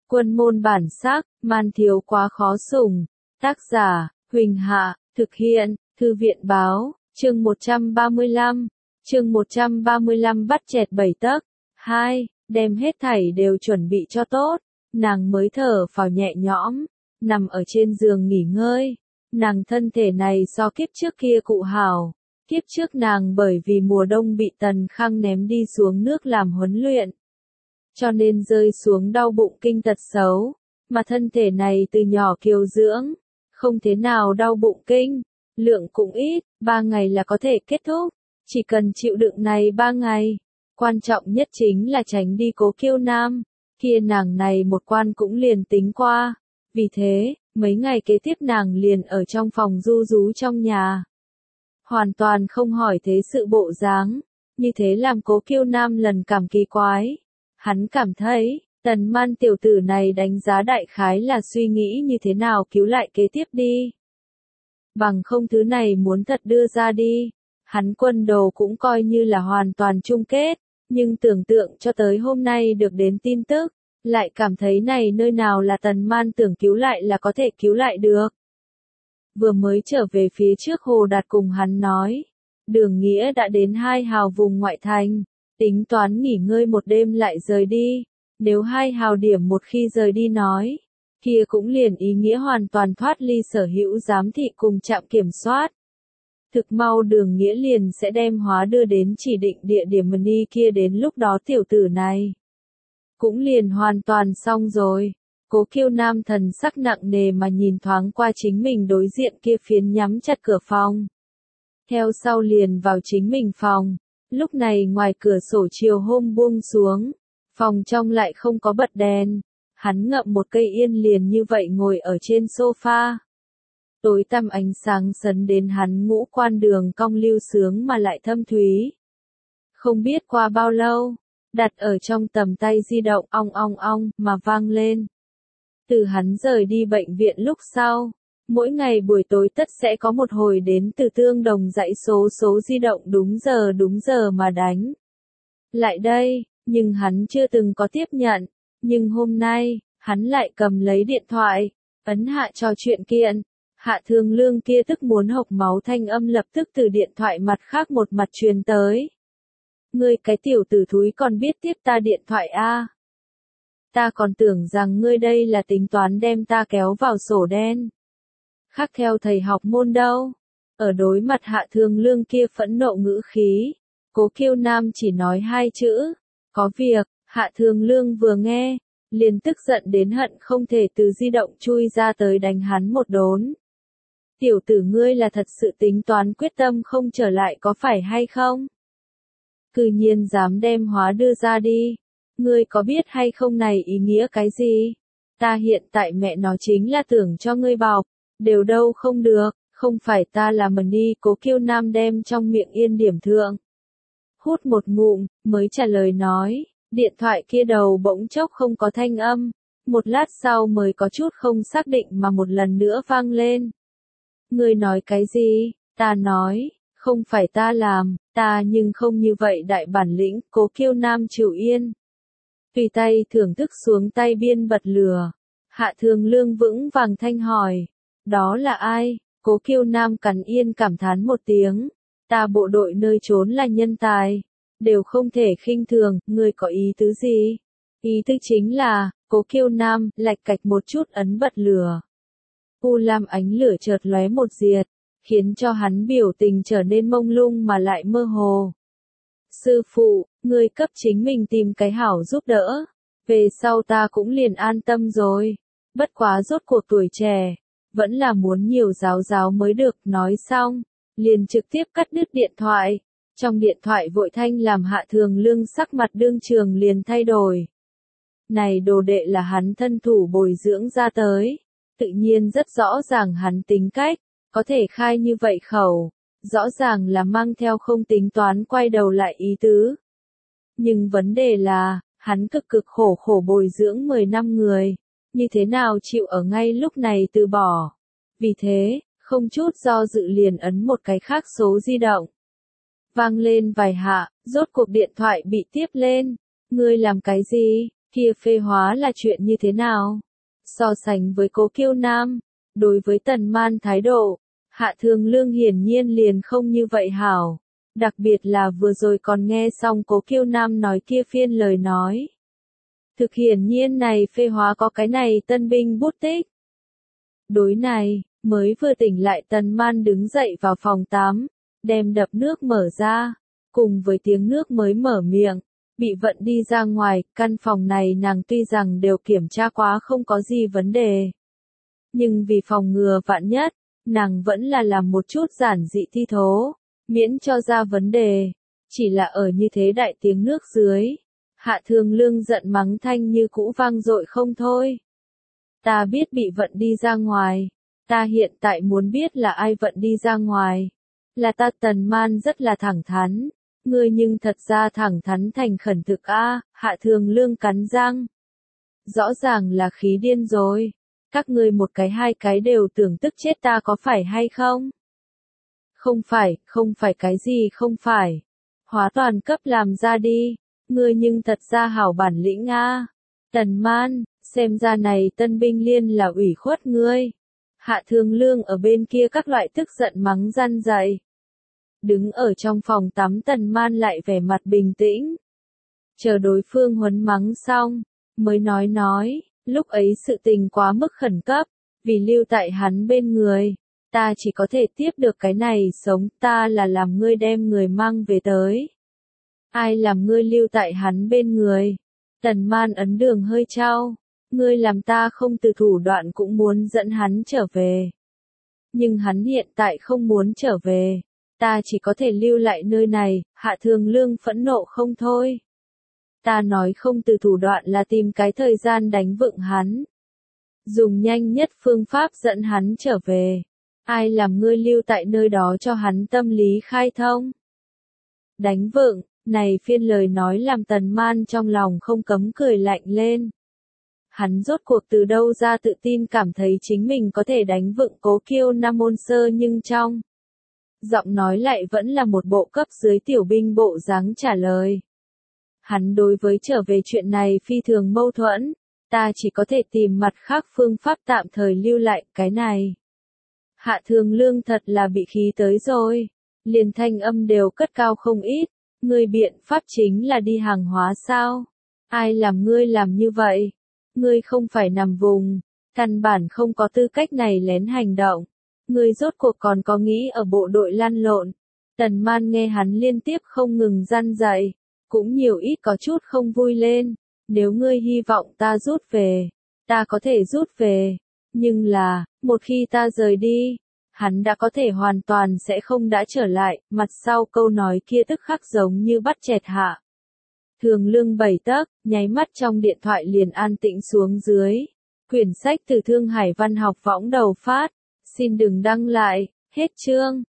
Quân môn bản sắc, man thiếu quá khó sủng. Tác giả, Huỳnh Hạ, thực hiện, Thư viện báo, chương 135. Chương 135 bắt chẹt 7 tấc. 2. Đem hết thảy đều chuẩn bị cho tốt. Nàng mới thở phào nhẹ nhõm, nằm ở trên giường nghỉ ngơi. Nàng thân thể này so kiếp trước kia cụ hảo. Kiếp trước nàng bởi vì mùa đông bị Tần Khang ném đi xuống nước làm huấn luyện, cho nên rơi xuống đau bụng kinh tật xấu, mà thân thể này từ nhỏ kiều dưỡng, không thế nào đau bụng kinh, lượng cũng ít, 3 ngày là có thể kết thúc, chỉ cần chịu đựng này 3 ngày. Quan trọng nhất chính là tránh đi Cố Kiêu Nam, kia nàng này một quan cũng liền tính qua, vì thế, mấy ngày kế tiếp nàng liền ở trong phòng ru rú trong nhà. Hoàn toàn không hỏi thế sự bộ dáng, như thế làm Cố Kiêu Nam lần cảm kỳ quái. Hắn cảm thấy, Tần Man tiểu tử này đánh giá đại khái là suy nghĩ như thế nào cứu lại kế tiếp đi. Bằng không thứ này muốn thật đưa ra đi, hắn quân đồ cũng coi như là hoàn toàn chung kết, nhưng tưởng tượng cho tới hôm nay được đến tin tức, lại cảm thấy này nơi nào là Tần Man tưởng cứu lại là có thể cứu lại được. Vừa mới trở về phía trước Hồ Đạt cùng hắn nói, Đường Nghĩa đã đến 2 hào vùng ngoại thành, tính toán nghỉ ngơi một đêm lại rời đi, nếu 2 hào điểm một khi rời đi nói, kia cũng liền ý nghĩa hoàn toàn thoát ly sở hữu giám thị cùng trạm kiểm soát. Thực mau Đường Nghĩa liền sẽ đem hóa đưa đến chỉ định địa điểm mình đi kia, đến lúc đó tiểu tử này cũng liền hoàn toàn xong rồi. Cố Kiêu Nam thần sắc nặng nề mà nhìn thoáng qua chính mình đối diện kia phiến nhắm chặt cửa phòng. Theo sau liền vào chính mình phòng, lúc này ngoài cửa sổ chiều hôm buông xuống, phòng trong lại không có bật đèn, hắn ngậm một cây yên liền như vậy ngồi ở trên sofa. Tối tăm ánh sáng sấn đến hắn ngũ quan đường cong lưu sướng mà lại thâm thúy. Không biết qua bao lâu, đặt ở trong tầm tay di động ong ong ong mà vang lên. Từ hắn rời đi bệnh viện lúc sau, mỗi ngày buổi tối tất sẽ có một hồi đến từ tương đồng dãy số di động đúng giờ mà đánh lại đây, nhưng hắn chưa từng có tiếp nhận, nhưng hôm nay, hắn lại cầm lấy điện thoại, ấn hạ trò chuyện kiện. Hạ Thường Lương kia tức muốn hộc máu thanh âm lập tức từ điện thoại mặt khác một mặt truyền tới. Ngươi cái tiểu tử thúi còn biết tiếp ta điện thoại a? Ta còn tưởng rằng ngươi đây là tính toán đem ta kéo vào sổ đen. Khác theo thầy học môn đâu. Ở đối mặt Hạ Thường Lương kia phẫn nộ ngữ khí, Cố Kiêu Nam chỉ nói 2 chữ, có việc. Hạ Thường Lương vừa nghe, liền tức giận đến hận không thể từ di động chui ra tới đánh hắn một đốn. Tiểu tử ngươi là thật sự tính toán quyết tâm không trở lại có phải hay không? Cư nhiên dám đem hóa đưa ra đi. Ngươi có biết hay không này ý nghĩa cái gì? Ta hiện tại mẹ nó chính là tưởng cho ngươi bọc, đều đâu không được, không phải ta là mình đi. Cố Kiêu Nam đem trong miệng yên điểm thượng. Hút một ngụm, mới trả lời nói, điện thoại kia đầu bỗng chốc không có thanh âm, một lát sau mới có chút không xác định mà một lần nữa vang lên. Ngươi nói cái gì? Ta nói, không phải ta làm, ta nhưng không như vậy đại bản lĩnh. Cố Kiêu Nam chịu yên. Tùy tay thưởng thức xuống tay biên bật lửa. Hạ Thường Lương vững vàng thanh hỏi. Đó là ai? Cố Kiêu Nam cắn yên cảm thán một tiếng. Ta bộ đội nơi trốn là nhân tài, đều không thể khinh thường. Ngươi có ý tứ gì? Ý tứ chính là, Cố Kiêu Nam lạch cạch một chút ấn bật lửa. U lam ánh lửa chợt lóe một diệt, khiến cho hắn biểu tình trở nên mông lung mà lại mơ hồ. Sư phụ, ngươi cấp chính mình tìm cái hảo giúp đỡ, về sau ta cũng liền an tâm rồi. Bất quá rốt cuộc tuổi trẻ, vẫn là muốn nhiều giáo giáo mới được. Nói xong, liền trực tiếp cắt đứt điện thoại. Trong điện thoại vội thanh làm Hạ Thường Lương sắc mặt đương trường liền thay đổi. Này đồ đệ là hắn thân thủ bồi dưỡng ra tới, tự nhiên rất rõ ràng hắn tính cách, có thể khai như vậy khẩu, rõ ràng là mang theo không tính toán quay đầu lại ý tứ. Nhưng vấn đề là, hắn cực khổ bồi dưỡng 10 năm người, như thế nào chịu ở ngay lúc này từ bỏ. Vì thế, không chút do dự liền ấn một cái khác số di động. Vang lên vài hạ, rốt cuộc điện thoại bị tiếp lên. Ngươi làm cái gì? Kia phê hóa là chuyện như thế nào? So sánh với Cố Kiêu Nam, đối với Tần Man thái độ, Hạ Thường Lương hiển nhiên liền không như vậy hảo. Đặc biệt là vừa rồi còn nghe xong Cố Kiêu Nam nói kia phiên lời nói. Thực hiển nhiên này phê hóa có cái này tân binh bút tích. Đối này, mới vừa tỉnh lại Tần Man đứng dậy vào phòng tắm, đem đập nước mở ra, cùng với tiếng nước mới mở miệng, bị vận đi ra ngoài, căn phòng này nàng tuy rằng đều kiểm tra quá không có gì vấn đề. Nhưng vì phòng ngừa vạn nhất, nàng vẫn là làm một chút giản dị thi thố, miễn cho ra vấn đề. Chỉ là ở như thế đại tiếng nước dưới, Hạ Thường Lương giận mắng thanh như cũ vang dội không thôi. Ta biết bị vận đi ra ngoài, ta hiện tại muốn biết là ai vận đi ra ngoài. Là ta Tần Man rất là thẳng thắn, ngươi nhưng thật ra thẳng thắn thành khẩn thực a. Hạ Thường Lương cắn răng. Rõ ràng là khí điên rồi, các ngươi một cái hai cái đều tưởng tức chết ta có phải hay không? Không phải cái gì không phải. Hóa toàn cấp làm ra đi, ngươi nhưng thật ra hảo bản lĩnh a. Tần Man, xem ra này tân binh liên là ủy khuất ngươi. Hạ Thường Lương ở bên kia các loại tức giận mắng răn dạy. Đứng ở trong phòng tắm Tần Man lại vẻ mặt bình tĩnh. Chờ đối phương huấn mắng xong, mới nói, lúc ấy sự tình quá mức khẩn cấp, vì lưu tại hắn bên người. Ta chỉ có thể tiếp được cái này sống, ta là làm ngươi đem người mang về tới. Ai làm ngươi lưu tại hắn bên người? Tần Man ấn đường hơi trao, ngươi làm ta không từ thủ đoạn cũng muốn dẫn hắn trở về. Nhưng hắn hiện tại không muốn trở về, ta chỉ có thể lưu lại nơi này. Hạ Thường Lương phẫn nộ không thôi. Ta nói không từ thủ đoạn là tìm cái thời gian đánh vựng hắn. Dùng nhanh nhất phương pháp dẫn hắn trở về. Ai làm ngươi lưu tại nơi đó cho hắn tâm lý khai thông? Đánh vựng, này phiên lời nói làm Tần Man trong lòng không cấm cười lạnh lên. Hắn rốt cuộc từ đâu ra tự tin cảm thấy chính mình có thể đánh vựng Cố Kiêu Nam môn sơ nhưng trong giọng nói lại vẫn là một bộ cấp dưới tiểu binh bộ dáng trả lời. Hắn đối với trở về chuyện này phi thường mâu thuẫn, ta chỉ có thể tìm mặt khác phương pháp tạm thời lưu lại cái này. Hạ Thường Lương thật là bị khí tới rồi, liền thanh âm đều cất cao không ít, ngươi biện pháp chính là đi hàng hóa sao? Ai làm ngươi làm như vậy? Ngươi không phải nằm vùng, căn bản không có tư cách này lén hành động. Ngươi rốt cuộc còn có nghĩ ở bộ đội lăn lộn. Tần Man nghe hắn liên tiếp không ngừng răn dạy, cũng nhiều ít có chút không vui lên. Nếu ngươi hy vọng ta rút về, ta có thể rút về. Nhưng là, một khi ta rời đi, hắn đã có thể hoàn toàn sẽ không đã trở lại. Mặt sau câu nói kia tức khắc giống như bắt chẹt Hạ Thường Lương 7 tấc, nháy mắt trong điện thoại liền an tĩnh xuống dưới. Quyển sách từ Thương Hải Văn học võng đầu phát. Xin đừng đăng lại, hết chương.